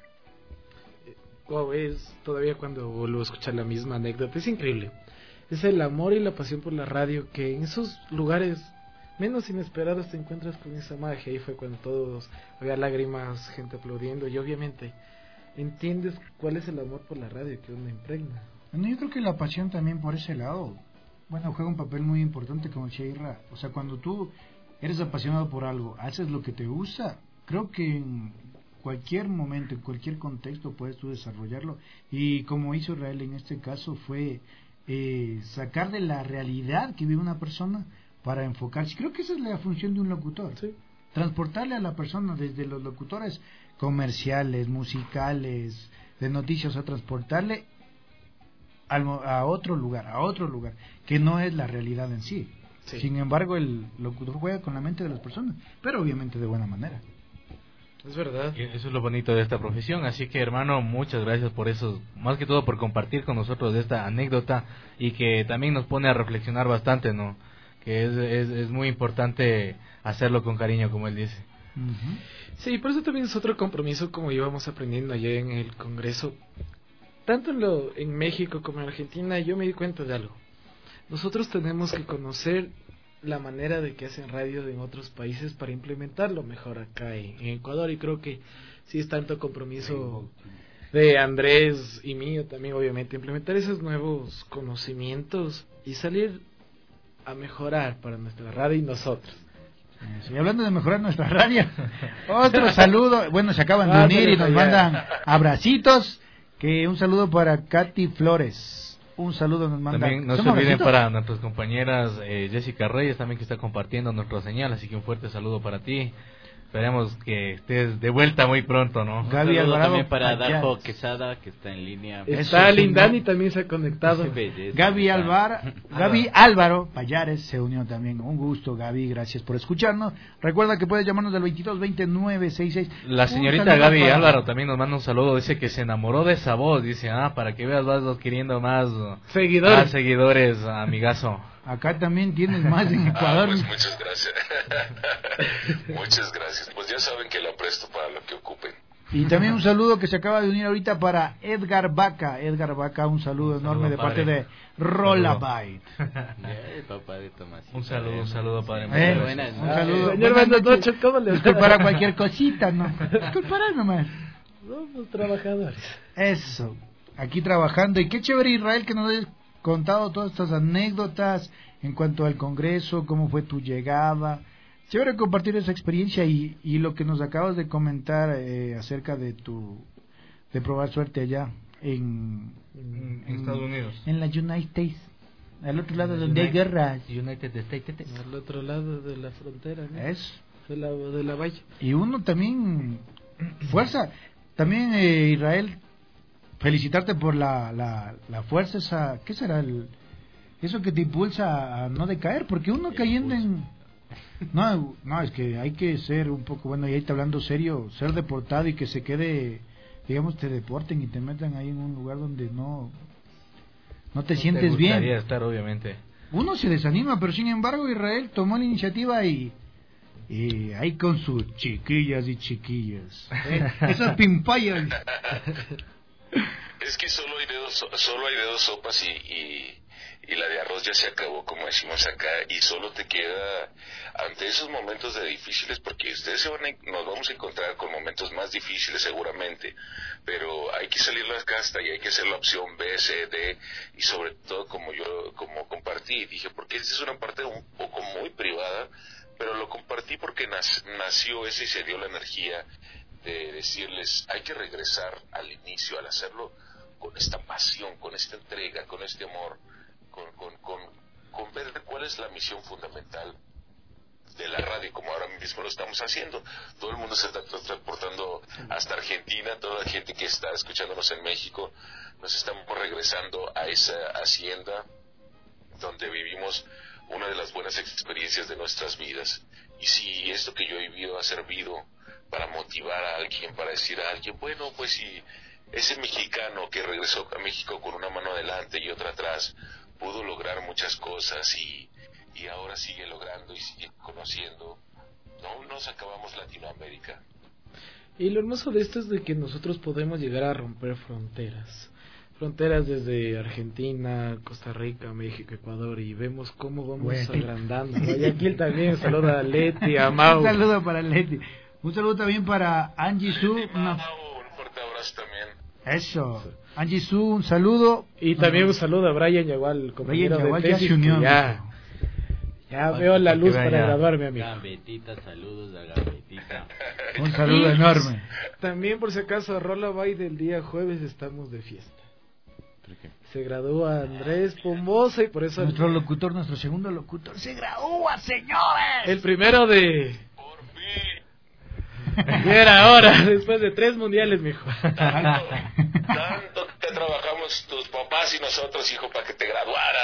Wow, todavía cuando vuelvo a escuchar la misma anécdota, es increíble. Es el amor y la pasión por la radio, que en esos lugares menos inesperados te encuentras con esa magia. Y fue cuando todos había lágrimas, gente aplaudiendo, y obviamente entiendes cuál es el amor por la radio que uno impregna. Bueno, yo creo que la pasión también por ese lado, bueno, juega un papel muy importante, como decía Irra. O sea, cuando tú eres apasionado por algo, haces lo que te gusta, creo que en cualquier momento, en cualquier contexto puedes tú desarrollarlo. Y como hizo Israel en este caso fue sacar de la realidad que vive una persona para enfocarse. Creo que esa es la función de un locutor, ¿sí? Transportarle a la persona desde los locutores comerciales, musicales, de noticias, a transportarle a otro lugar, que no es la realidad en sí. Sí. Sin embargo, el locutor juega con la mente de las personas, pero obviamente de buena manera. Es verdad. Eso es lo bonito de esta profesión. Así que, hermano, muchas gracias por eso, más que todo por compartir con nosotros de esta anécdota, y que también nos pone a reflexionar bastante, ¿no? Que es muy importante hacerlo con cariño, como él dice. Uh-huh. Sí, por eso también es otro compromiso, como íbamos aprendiendo ayer en el Congreso. Tanto en México como en Argentina, yo me di cuenta de algo. Nosotros tenemos que conocer la manera de que hacen radio en otros países para implementarlo mejor acá en Ecuador, y creo que sí es tanto compromiso de Andrés y mío también, obviamente, implementar esos nuevos conocimientos y salir a mejorar para nuestra radio y nosotros. Y hablando de mejorar nuestra radio, otro saludo. Bueno, se acaban de unir y nos mandan abracitos. Que un saludo para Katy Flores. Un saludo nos manda. También no se olviden para nuestras compañeras Jessica Reyes, también que está compartiendo nuestra señal, así que un fuerte saludo para ti. Esperemos que estés de vuelta muy pronto, ¿no? Gaby Alvarado también para Darjo Quesada, que está en línea. Está Lindani, también se ha conectado. Gaby Álvaro Payares se unió también. Un gusto, Gaby, gracias por escucharnos. Recuerda que puedes llamarnos al 2220-966. La señorita Gaby Álvaro también nos manda un saludo, dice que se enamoró de esa voz, dice, para que veas, vas adquiriendo más seguidores, amigazo. Acá también tienes más en Ecuador. Pues muchas gracias. Muchas gracias. Pues ya saben que la presto para lo que ocupen. Y también un saludo que se acaba de unir ahorita para Edgar Vaca. Edgar Vaca, un saludo enorme de parte de Rollabyte. Un saludo, padre. Un saludo. Señor, buenas noches, ¿cómo le va? Disculpar a cualquier cosita, ¿no? Disculpará nomás. Somos trabajadores. Eso, aquí trabajando. Y qué chévere, Israel, que nos hayas contado todas estas anécdotas en cuanto al Congreso, cómo fue tu llegada. Chévere compartir esa experiencia y lo que nos acabas de comentar acerca de de probar suerte allá en Estados Unidos, en la United States, al otro lado donde hay guerras. United States, al otro lado de la frontera, ¿no? Es de la valla. Y uno también fuerza, también Israel, felicitarte por la fuerza esa, ¿qué será eso que te impulsa a no decaer? Porque uno cayendo en no, es que hay que ser un poco, bueno, y ahí está hablando serio, ser deportado y que se quede, digamos, te deporten y te metan ahí en un lugar donde no te sientes bien. Gustaría estar, obviamente. Uno se desanima, pero sin embargo Israel tomó la iniciativa y ahí con sus chiquillas y chiquillas, esas pimpayas. Es que solo hay de dos sopas y la de arroz ya se acabó, como decimos acá, y solo te queda ante esos momentos de difíciles, porque ustedes nos vamos a encontrar con momentos más difíciles seguramente, pero hay que salir la casta y hay que hacer la opción B, C, D, y sobre todo como compartí, dije, porque esta es una parte un poco muy privada, pero lo compartí porque nació ese y se dio la energía de decirles, hay que regresar al inicio, al hacerlo con esta pasión, con esta entrega, con este amor, con ver cuál es la misión fundamental de la radio, como ahora mismo lo estamos haciendo. Todo el mundo se está transportando hasta Argentina, toda la gente que está escuchándonos en México, nos estamos regresando a esa hacienda donde vivimos una de las buenas experiencias de nuestras vidas. Y si esto que yo he vivido ha servido para motivar a alguien, para decir a alguien, bueno, pues si ese mexicano que regresó a México con una mano adelante y otra atrás pudo lograr muchas cosas y ahora sigue logrando y sigue conociendo, no nos acabamos Latinoamérica. Y lo hermoso de esto es de que nosotros podemos llegar a romper fronteras desde Argentina, Costa Rica, México, Ecuador, y vemos cómo vamos agrandando. Guayaquil también, saluda a Leti, a Mau. Un saludo para Leti. Un saludo también para Angie Su. Un fuerte abrazo también. Eso. Angie Su, un saludo. Y también un saludo a Brian Yagual, compañero de tesis. Ya se unió. Ya veo la luz para graduarme, amigo. Gambetita, saludos a Gambetita. Un saludo enorme. También, por si acaso, Rollabay del día jueves estamos de fiesta. ¿Por qué? Se gradúa Andrés Pomosa y por eso... Nuestro segundo locutor se gradúa, señores. El primero de... Por fin. Y era ahora, después de 3 mundiales, mijo. Tanto que trabajamos tus papás y nosotros, hijo, para que te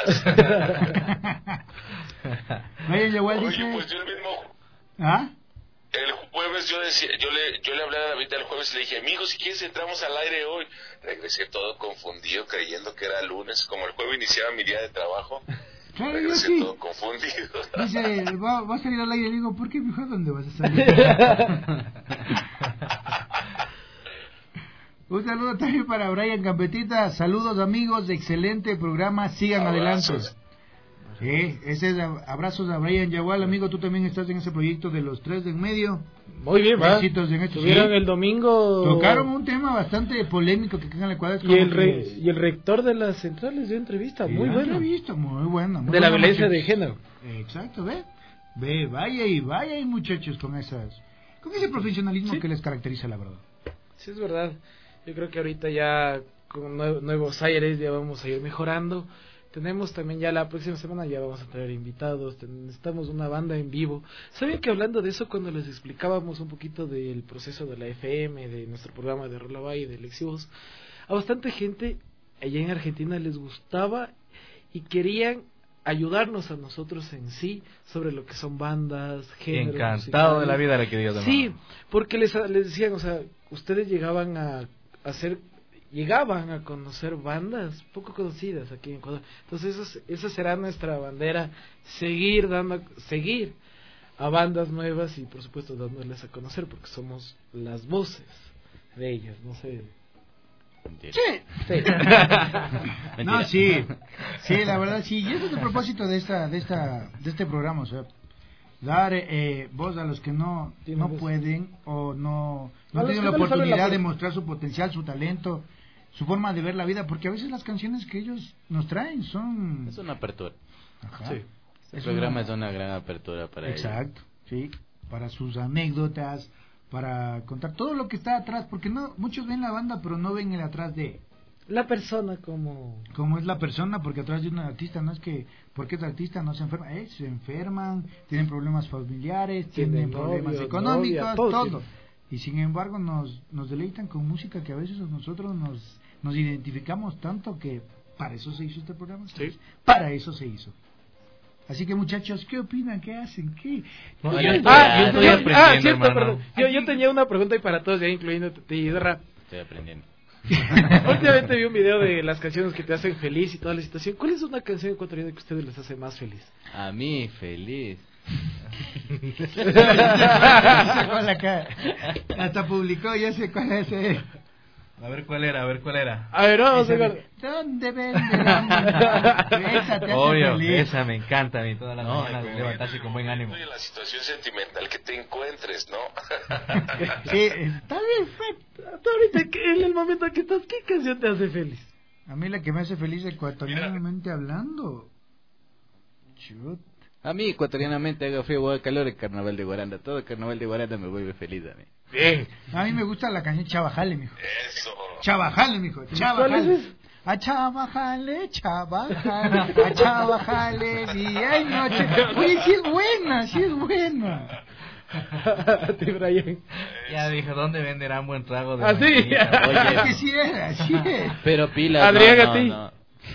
graduaras. Oye, pues yo el mismo... ¿Ah? El jueves yo le hablé a David el jueves y le dije, amigo, si quieres entramos al aire hoy. Regresé todo confundido, creyendo que era lunes, como el jueves iniciaba mi día de trabajo. Claro, regresé todo confundido. Dice, va a salir al aire. Digo, ¿por qué, mijo? ¿Dónde vas a salir? Un saludo también para Brian Gambetita. Saludos, amigos, excelente programa, sigan Abrazos. adelante. Ese es abrazos a Brian Yagual, amigo, tú también estás en ese proyecto de los 3 de en medio. Muy bien, va. Tuvieron el domingo. Tocaron un tema bastante polémico que acá en la cuadra. Y el rector de la central les dio entrevista, muy buena. Muy buena. De la violencia de género. Exacto, ve, vaya y muchachos con ese profesionalismo que les caracteriza, la verdad. Sí, es verdad. Yo creo que ahorita ya con nuevos aires, ya vamos a ir mejorando. Tenemos también ya la próxima semana, ya vamos a traer invitados, necesitamos una banda en vivo. ¿Sabía que hablando de eso, cuando les explicábamos un poquito del proceso de la FM, de nuestro programa de Rolabay y de Lexivos, a bastante gente allá en Argentina les gustaba y querían ayudarnos a nosotros en sí sobre lo que son bandas, géneros encantado musicales. de la vida, le querido de Sí, porque les decían, o sea, ustedes llegaban a conocer bandas poco conocidas aquí en Ecuador. Entonces esa será nuestra bandera, seguir a bandas nuevas y por supuesto dándoles a conocer, porque somos las voces de ellas, no sé. Sí. No, sí, la verdad sí, y ese es el propósito de este programa, o sea, dar voz a los que no pueden o no tienen la oportunidad de mostrar su potencial, su talento, su forma de ver la vida, porque a veces las canciones que ellos nos traen son... Es una apertura. Ajá. Sí. El programa es una gran apertura para ellos. Exacto, sí, para sus anécdotas, para contar todo lo que está atrás, porque muchos ven la banda pero no ven el atrás de la persona como es la persona, porque atrás de un artista no es que porque es artista no se enferma, se enferman, tienen problemas familiares, tienen problemas económicos, todo. Y sin embargo nos deleitan con música que a veces nosotros nos identificamos tanto que para eso se hizo este programa. Sí. Para eso se hizo. Así que muchachos, ¿qué opinan? ¿Qué hacen? ¿Qué? No, yo estoy aprendiendo, cierto, hermano. perdón. Yo tenía una pregunta y para todos, ya incluyendo de rap. Estoy aprendiendo. Últimamente vi un video de las canciones que te hacen feliz y toda la situación. ¿Cuál es una canción ecuatoriana que a ustedes les hace más feliz? A mí, feliz. Hasta publicó, ya sé cuál es. A ver cuál era. A ver, vamos a ver. ¿Dónde venderán? Esa te obvio, hace feliz. esa me encanta a mí, toda la mañana levantarse con buen ánimo. La situación sentimental que te encuentres, ¿no? Sí, está bien, hasta ahorita, en el momento que estás, ¿qué canción te hace feliz? A mí la que me hace feliz ecuatorianamente hablando. Chut. A mí, ecuatorianamente, haga frío o haga calor, el carnaval de Guaranda. Todo el carnaval de Guaranda me vuelve feliz a mí. Bien. A mí me gusta la canción Chabajale, mijo. Eso. Chabajale, mijo. Chabajale. A Chabajale, a Chabajale, día y noche. Oye, sí es buena. Ya dijo, ¿dónde venderán buen trago de así? Oye, que sí es. Pero pila, Adrián, no.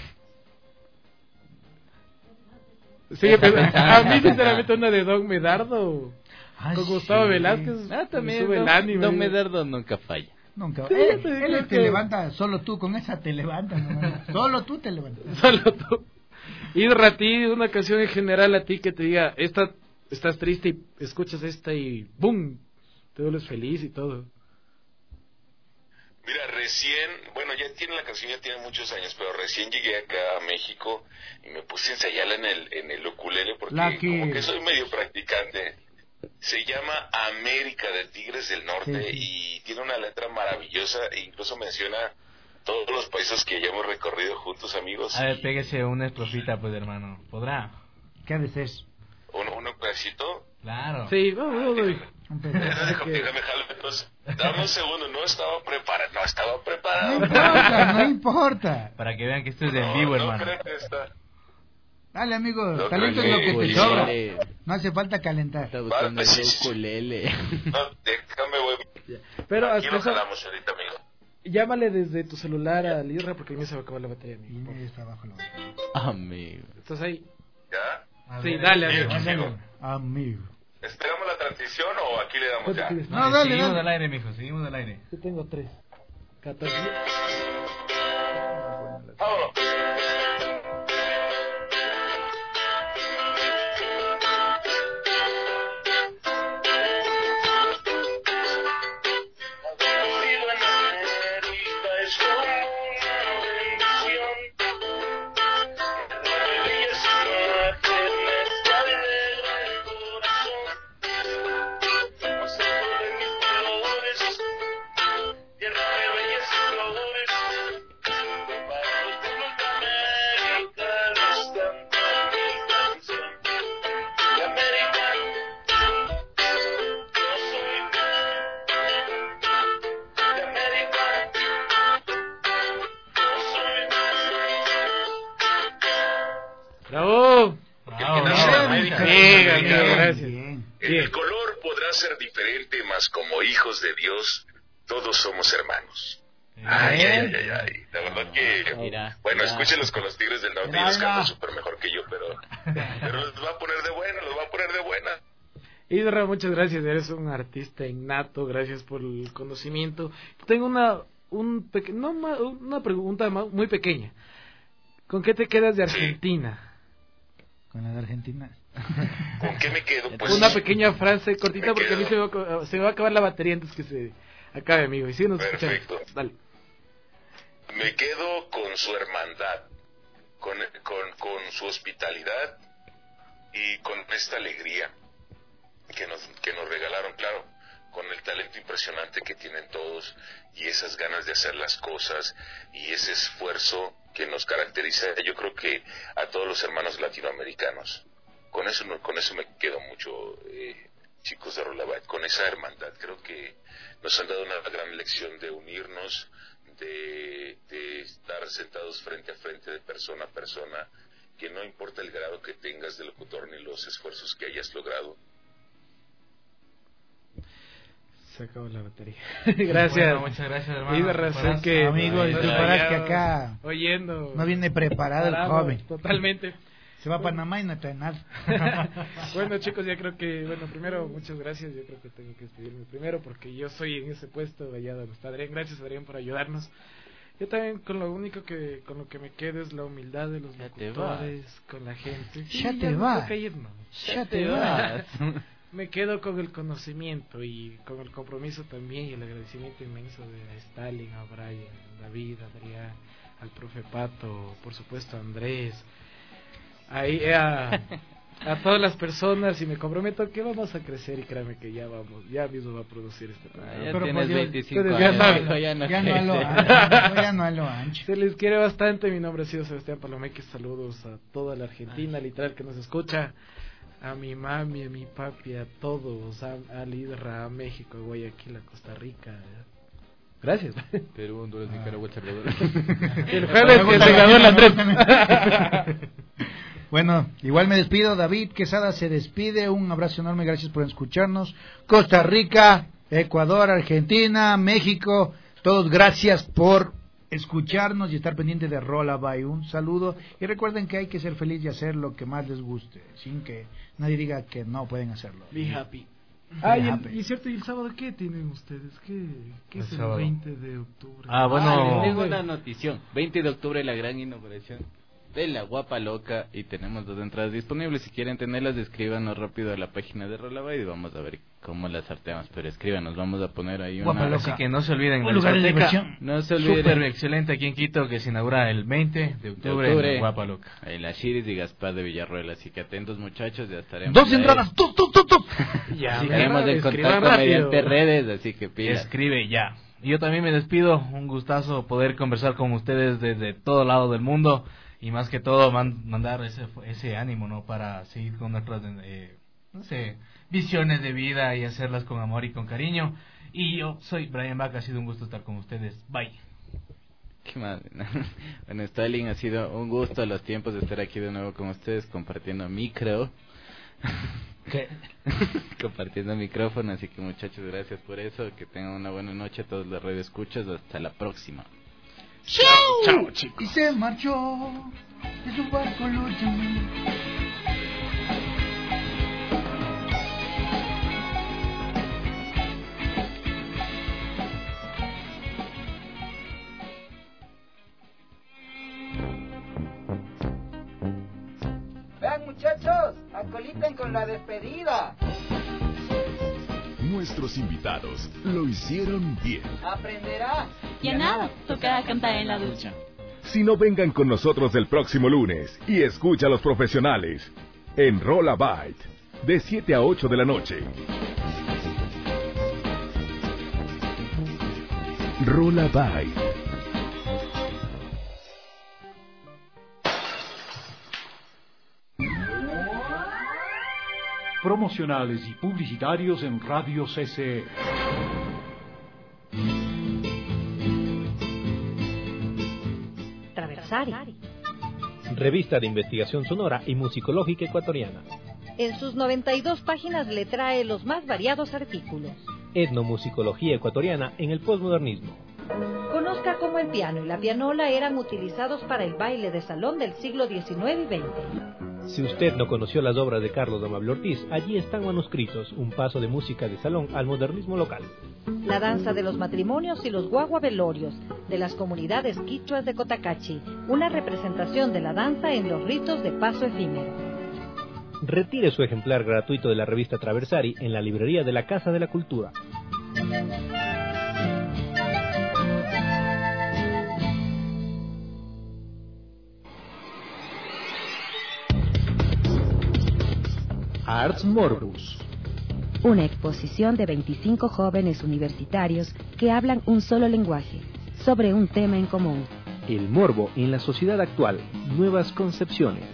Sí, a mí sinceramente una de Don Medardo con Gustavo Velázquez también sube el ánimo. Don Medardo nunca falla. Nunca. Sí, él te levanta, solo tú, con esa te levantas. Solo tú te levantas. Solo tú. Y a ti, una canción en general a ti que te diga, estás triste y escuchas esta y ¡boom! Te vuelves feliz y todo. Mira, la canción ya tiene muchos años, pero recién llegué acá a México y me puse a ensayarla en el ukulele porque como que soy medio practicante. Se llama América de Tigres del Norte y tiene una letra maravillosa e incluso menciona todos los países que ya hemos recorrido juntos, amigos. A ver, pégese una estrofita, pues, hermano. ¿Podrá? ¿Qué haces? ¿Un pedacito? Claro. Sí, vamos. Déjame jalar. Entonces, dame un segundo, no estaba preparado. No importa. Para que vean que esto es en vivo, hermano. Dale, amigo, talento es lo que te sobra. No hace falta calentar. Está buscando el ukulele. No, déjame, voy. Pero aquí lo hasta jalamos ahorita, amigo. Llámale desde tu celular a Lirra porque a mí se va a acabar la batería, amigo. Está abajo la batería. Amigo. ¿Estás ahí? ¿Ya? Sí, dale, amigo. ¿Esperamos la transición o aquí le damos ya? No, dale. Seguimos al aire, mijo, seguimos al aire. Yo tengo 3. 14. ¡Vámonos! Tierra de reyes y colores. El color podrá ser diferente, mas como hijos de Dios, todos somos hermanos. Ay. La verdad que... Bueno, escúchenlos con los Tigres del Norte y los cantan súper mejor que yo, pero los va a poner de buena, Isra, muchas gracias, eres un artista innato, gracias por el conocimiento. Tengo una pregunta muy pequeña. ¿Con qué te quedas de Argentina? Con la de Argentina. ¿Con qué me quedo? Pues una pequeña frase cortita porque a mí se me va a acabar la batería antes que se acabe, amigo. Y sí, nos perfecto. Escuchamos. Dale. Me quedo con su hermandad, con su hospitalidad y con esta alegría que nos regalaron, claro, con el talento impresionante que tienen todos y esas ganas de hacer las cosas y ese esfuerzo que nos caracteriza, yo creo que a todos los hermanos latinoamericanos. Con eso me quedo mucho, chicos de Rolabait, con esa hermandad. Creo que nos han dado una gran lección de unirnos, de estar sentados frente a frente, de persona a persona, que no importa el grado que tengas de locutor ni los esfuerzos que hayas logrado. Se acabó la batería. Gracias. Bueno, muchas gracias, hermano. Amigo, disculparás que acá oyendo, no viene preparado el joven. Totalmente. Se va a Panamá y no trae nada. Bueno, chicos, ya creo que, primero, muchas gracias. Yo creo que tengo que despedirme primero porque yo soy en ese puesto allá donde está Adrián. Gracias, Adrián, por ayudarnos. Yo también con lo que me quedo es la humildad de los locutores, con la gente. Sí, ya te vas. Me quedo con el conocimiento y con el compromiso también y el agradecimiento inmenso de Stalin, a Brian, David, Adrián, al profe Pato, por supuesto a Andrés, ahí a todas las personas, y me comprometo que vamos a crecer y créame que ya mismo va a producir este programa. Ya tienes 25 años, ya no a lo ancho. Se les quiere bastante. Mi nombre ha sido Sebastián Palomeque. Saludos a toda la Argentina, literal, que nos escucha. A mi mami, a mi papi, a todos, a Lidra, a México, a Guayaquil, a Costa Rica. Gracias. Perú, Honduras, Nicaragua, El Salvador. El jueves que se ganó el Andrés. Bueno, igual me despido. David Quesada se despide. Un abrazo enorme, gracias por escucharnos. Costa Rica, Ecuador, Argentina, México, todos gracias por escucharnos y estar pendiente de Rolabait. Un saludo y recuerden que hay que ser feliz y hacer lo que más les guste, sin que nadie diga que no pueden hacerlo. Be happy. Y cierto, ¿y el sábado qué tienen ustedes? ¿Qué es el 20 de octubre? Bueno, tengo una notición. 20 de octubre, la gran inauguración de La Guapa Loca, y tenemos 2 entradas disponibles. Si quieren tenerlas, escríbanos rápido a la página de Rolabait y vamos a ver cómo las sorteamos. Pero escríbanos, vamos a poner ahí una... Así que no se olviden, un lugar de diversión. No se olviden. Súper excelente aquí en Quito, que se inaugura el 20 de octubre en La Guapa Loca. En la Chiris y Gaspar de Villarroel, así que atentos, muchachos, ya estaremos. 2 entradas, ¡Tup! Ya, estaremos en contacto mediante redes, así que pilas. Escribe ya. Y yo también me despido, un gustazo poder conversar con ustedes desde todo lado del mundo. Y más que todo mandar ese ánimo, ¿no? Para seguir con nuestras visiones de vida y hacerlas con amor y con cariño. Y yo soy Brian Bach, ha sido un gusto estar con ustedes. Bye. Qué madre, ¿no? Bueno, Stalin, ha sido un gusto a los tiempos de estar aquí de nuevo con ustedes compartiendo micro. ¿Qué? Compartiendo micrófono, así que muchachos, gracias por eso. Que tengan una buena noche a todos los radioescuchas. Hasta la próxima. Chao, chicos. Y se marchó de su barco lucha. Vean, muchachos, acoliten con la despedida. Nuestros invitados lo hicieron bien. Aprenderá. Y a nada, tocará cantar en la ducha. Si no, vengan con nosotros el próximo lunes y escucha a los profesionales en Rolabait de 7 a 8 de la noche. Rolabait. Promocionales y publicitarios en Radio CC. Traversari. revista de investigación sonora y musicológica ecuatoriana. En sus 92 páginas le trae los más variados artículos. Etnomusicología ecuatoriana en el posmodernismo. Conozca cómo el piano y la pianola eran utilizados para el baile de salón del siglo XIX y XX. Si usted no conoció las obras de Carlos Amable Ortiz, allí están manuscritos, un paso de música de salón al modernismo local. La danza de los matrimonios y los guaguavelorios de las comunidades quichuas de Cotacachi, una representación de la danza en los ritos de paso efímero. Retire su ejemplar gratuito de la revista Traversari en la librería de la Casa de la Cultura. Arts Morbus. Una exposición de 25 jóvenes universitarios que hablan un solo lenguaje, sobre un tema en común. El morbo en la sociedad actual, nuevas concepciones.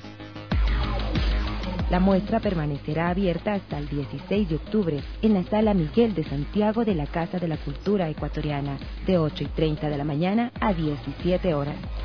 La muestra permanecerá abierta hasta el 16 de octubre en la Sala Miguel de Santiago de la Casa de la Cultura Ecuatoriana, de 8:30 de la mañana a 17 horas.